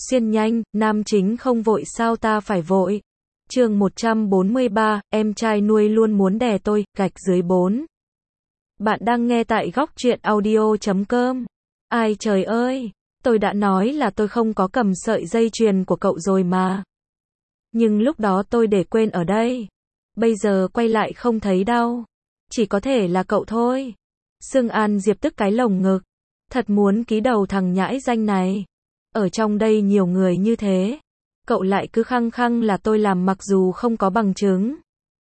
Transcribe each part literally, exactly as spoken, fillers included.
Xuyên nhanh, nam chính không vội sao ta phải vội. Chương một trăm bốn mươi ba, em trai nuôi luôn muốn đè tôi, gạch dưới bốn. Bạn đang nghe tại góc truyện audio chấm com. Ai trời ơi, tôi đã nói là tôi không có cầm sợi dây chuyền của cậu rồi mà. Nhưng lúc đó tôi để quên ở đây. Bây giờ quay lại không thấy đâu. Chỉ có thể là cậu thôi. Sương An Diệp tức cái lồng ngực. Thật muốn ký đầu thằng nhãi danh này. Ở trong đây nhiều người như thế. Cậu lại cứ khăng khăng là tôi làm mặc dù không có bằng chứng.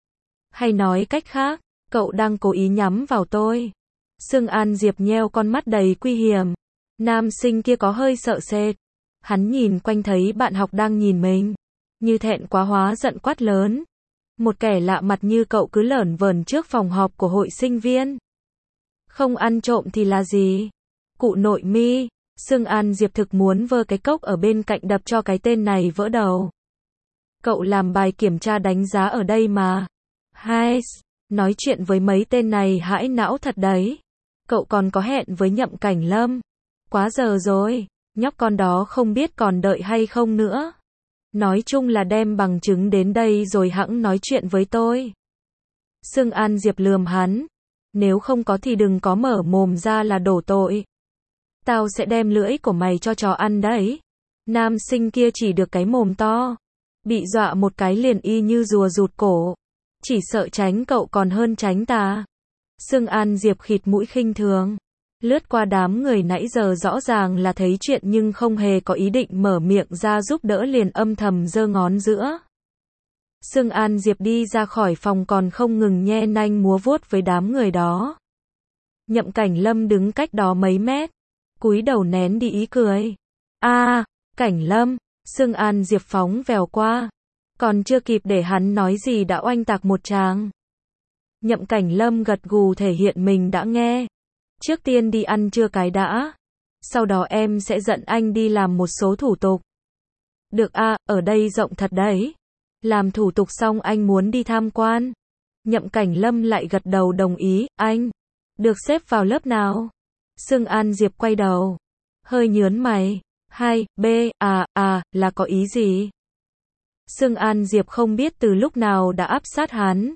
Hay nói cách khác, cậu đang cố ý nhắm vào tôi. Sương An Diệp nheo con mắt đầy nguy hiểm. Nam sinh kia có hơi sợ sệt. Hắn nhìn quanh thấy bạn học đang nhìn mình. Như thẹn quá hóa giận quát lớn. Một kẻ lạ mặt như cậu cứ lởn vởn trước phòng họp của hội sinh viên. Không ăn trộm thì là gì? Cụ nội mi. Sương An Diệp thực muốn vơ cái cốc ở bên cạnh đập cho cái tên này vỡ đầu. Cậu làm bài kiểm tra đánh giá ở đây mà. Hai, nói chuyện với mấy tên này hãi não thật đấy. Cậu còn có hẹn với Nhậm Cảnh Lâm. Quá giờ rồi, nhóc con đó không biết còn đợi hay không nữa. Nói chung là đem bằng chứng đến đây rồi hẵng nói chuyện với tôi. Sương An Diệp lườm hắn. Nếu không có thì đừng có mở mồm ra là đổ tội. Tao sẽ đem lưỡi của mày cho chó ăn đấy. Nam sinh kia chỉ được cái mồm to. Bị dọa một cái liền y như rùa rụt cổ. Chỉ sợ tránh cậu còn hơn tránh ta. Sương An Diệp khịt mũi khinh thường. Lướt qua đám người nãy giờ rõ ràng là thấy chuyện nhưng không hề có ý định mở miệng ra giúp đỡ liền âm thầm giơ ngón giữa. Sương An Diệp đi ra khỏi phòng còn không ngừng nhe nanh múa vuốt với đám người đó. Nhậm Cảnh Lâm đứng cách đó mấy mét. Cúi đầu nén đi ý cười. A, à, Cảnh Lâm. Sương An Diệp phóng vèo qua. Còn chưa kịp để hắn nói gì đã oanh tạc một tràng. Nhậm Cảnh Lâm gật gù thể hiện mình đã nghe. Trước tiên đi ăn trưa cái đã. Sau đó em sẽ dẫn anh đi làm một số thủ tục. Được a, à, ở đây rộng thật đấy. Làm thủ tục xong anh muốn đi tham quan. Nhậm Cảnh Lâm lại gật đầu đồng ý. Anh được xếp vào lớp nào? Sương An Diệp quay đầu. Hơi nhớn mày. Hai, B, à, à, là có ý gì? Sương An Diệp không biết từ lúc nào đã áp sát hắn.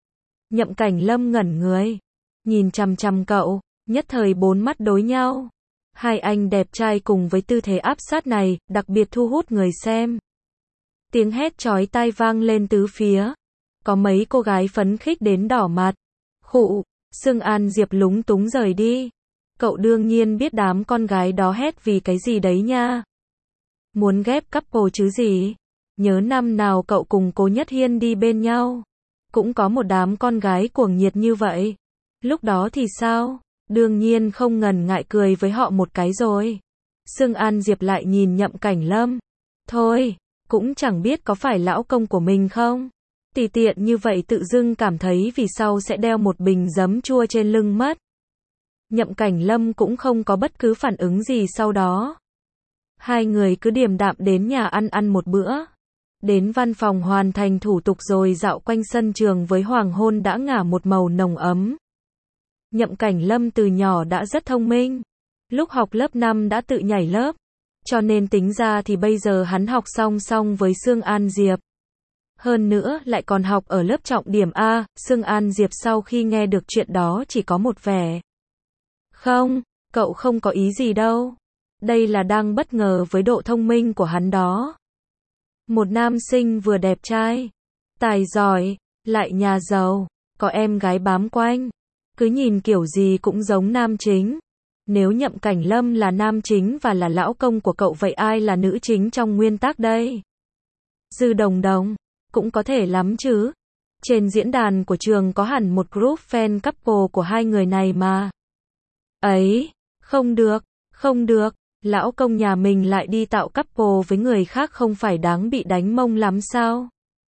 Nhậm Cảnh Lâm ngẩn người. Nhìn chằm chằm cậu. Nhất thời bốn mắt đối nhau. Hai anh đẹp trai cùng với tư thế áp sát này, đặc biệt thu hút người xem. Tiếng hét chói tai vang lên tứ phía. Có mấy cô gái phấn khích đến đỏ mặt. Khụ, Sương An Diệp lúng túng rời đi. Cậu đương nhiên biết đám con gái đó hét vì cái gì đấy nha. Muốn ghép couple chứ gì. Nhớ năm nào cậu cùng Cố Nhất Hiên đi bên nhau. Cũng có một đám con gái cuồng nhiệt như vậy. Lúc đó thì sao? Đương nhiên không ngần ngại cười với họ một cái rồi. Sương An Diệp lại nhìn Nhậm Cảnh Lâm. Thôi, cũng chẳng biết có phải lão công của mình không? Tùy tiện như vậy tự dưng cảm thấy vì sau sẽ đeo một bình giấm chua trên lưng mất. Nhậm Cảnh Lâm cũng không có bất cứ phản ứng gì sau đó. Hai người cứ điềm đạm đến nhà ăn ăn một bữa. Đến văn phòng hoàn thành thủ tục rồi dạo quanh sân trường với hoàng hôn đã ngả một màu nồng ấm. Nhậm Cảnh Lâm từ nhỏ đã rất thông minh. Lúc học lớp năm đã tự nhảy lớp. Cho nên tính ra thì bây giờ hắn học song song với Sương An Diệp. Hơn nữa lại còn học ở lớp trọng điểm A. Sương An Diệp sau khi nghe được chuyện đó chỉ có một vẻ. Không, cậu không có ý gì đâu. Đây là đang bất ngờ với độ thông minh của hắn đó. Một nam sinh vừa đẹp trai, tài giỏi, lại nhà giàu, có em gái bám quanh. Cứ nhìn kiểu gì cũng giống nam chính. Nếu Nhậm Cảnh Lâm là nam chính và là lão công của cậu vậy ai là nữ chính trong nguyên tắc đây? Dư Đồng Đồng, cũng có thể lắm chứ. Trên diễn đàn của trường có hẳn một group fan couple của hai người này mà. Ấy, không được, không được, lão công nhà mình lại đi tạo couple với người khác không phải đáng bị đánh mông lắm sao?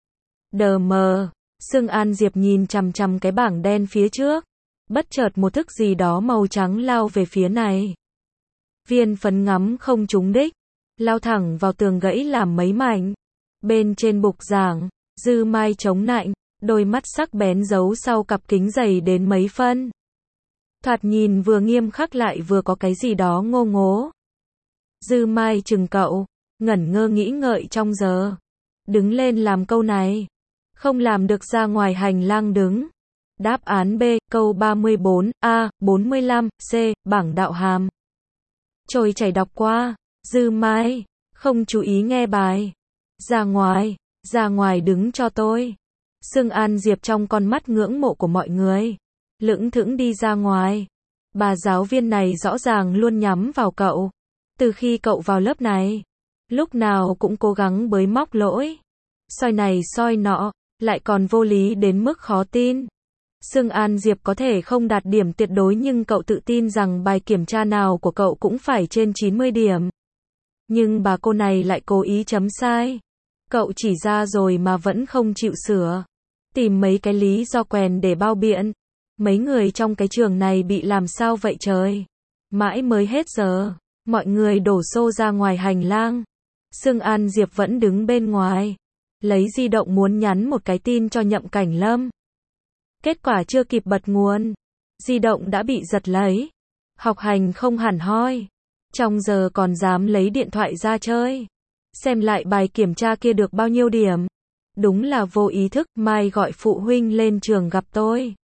Đờ mờ, Sương An Diệp nhìn chằm chằm cái bảng đen phía trước. Bất chợt một thức gì đó màu trắng lao về phía này. Viên phấn ngắm không trúng đích. Lao thẳng vào tường gãy làm mấy mảnh. Bên trên bục giảng, Dư Mai chống nạnh. Đôi mắt sắc bén giấu sau cặp kính dày đến mấy phân. Thoạt nhìn vừa nghiêm khắc lại vừa có cái gì đó ngô ngố. Dư Mai chừng cậu. ngẩn ngơ nghĩ ngợi trong giờ. Đứng lên làm câu này. Không làm được ra ngoài hành lang đứng. Đáp án B, câu ba mươi bốn, A, bốn mươi lăm, C, bảng đạo hàm. Trôi chảy đọc qua. Dư Mai, không chú ý nghe bài. Ra ngoài, ra ngoài đứng cho tôi. Sương An Diệp trong con mắt ngưỡng mộ của mọi người. Lững thững đi ra ngoài. Bà giáo viên này rõ ràng luôn nhắm vào cậu. Từ khi cậu vào lớp này, lúc nào cũng cố gắng bới móc lỗi. Soi này soi nọ, lại còn vô lý đến mức khó tin. Sương An Diệp có thể không đạt điểm tuyệt đối nhưng cậu tự tin rằng bài kiểm tra nào của cậu cũng phải trên chín mươi điểm. Nhưng bà cô này lại cố ý chấm sai. Cậu chỉ ra rồi mà vẫn không chịu sửa. Tìm mấy cái lý do quèn để bao biện. Mấy người trong cái trường này bị làm sao vậy trời? Mãi mới hết giờ. Mọi người đổ xô ra ngoài hành lang. Sương An Diệp vẫn đứng bên ngoài. Lấy di động muốn nhắn một cái tin cho Nhậm Cảnh Lâm. Kết quả chưa kịp bật nguồn. Di động đã bị giật lấy. Học hành không hẳn hoi. Trong giờ còn dám lấy điện thoại ra chơi. Xem lại bài kiểm tra kia được bao nhiêu điểm. Đúng là vô ý thức, mai gọi phụ huynh lên trường gặp tôi.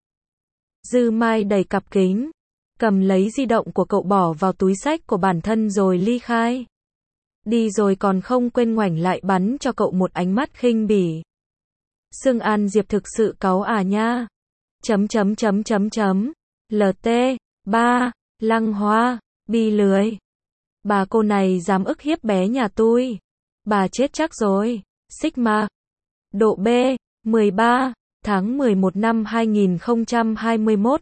Dư Mai đẩy cặp kính. Cầm lấy di động của cậu bỏ vào túi xách của bản thân rồi ly khai. Đi rồi còn không quên ngoảnh lại bắn cho cậu một ánh mắt khinh bỉ. Sương An Diệp thực sự cáu à nha. Chấm chấm chấm chấm chấm. lờ tê. ba. Lăng Hoa. Bi lười. Bà cô này dám ức hiếp bé nhà tôi. Bà chết chắc rồi. Sigma. Độ B. mười ba. Tháng mười một năm hai nghìn không trăm hai mươi mốt.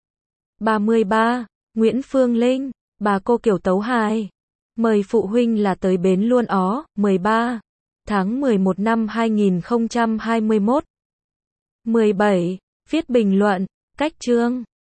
ba mươi ba. Nguyễn Phương Linh. Bà cô kiểu tấu hài. Mời phụ huynh là tới bến luôn ó. mười ba. Tháng mười một năm hai nghìn không trăm hai mươi mốt. mười bảy. Viết bình luận. Cách chương.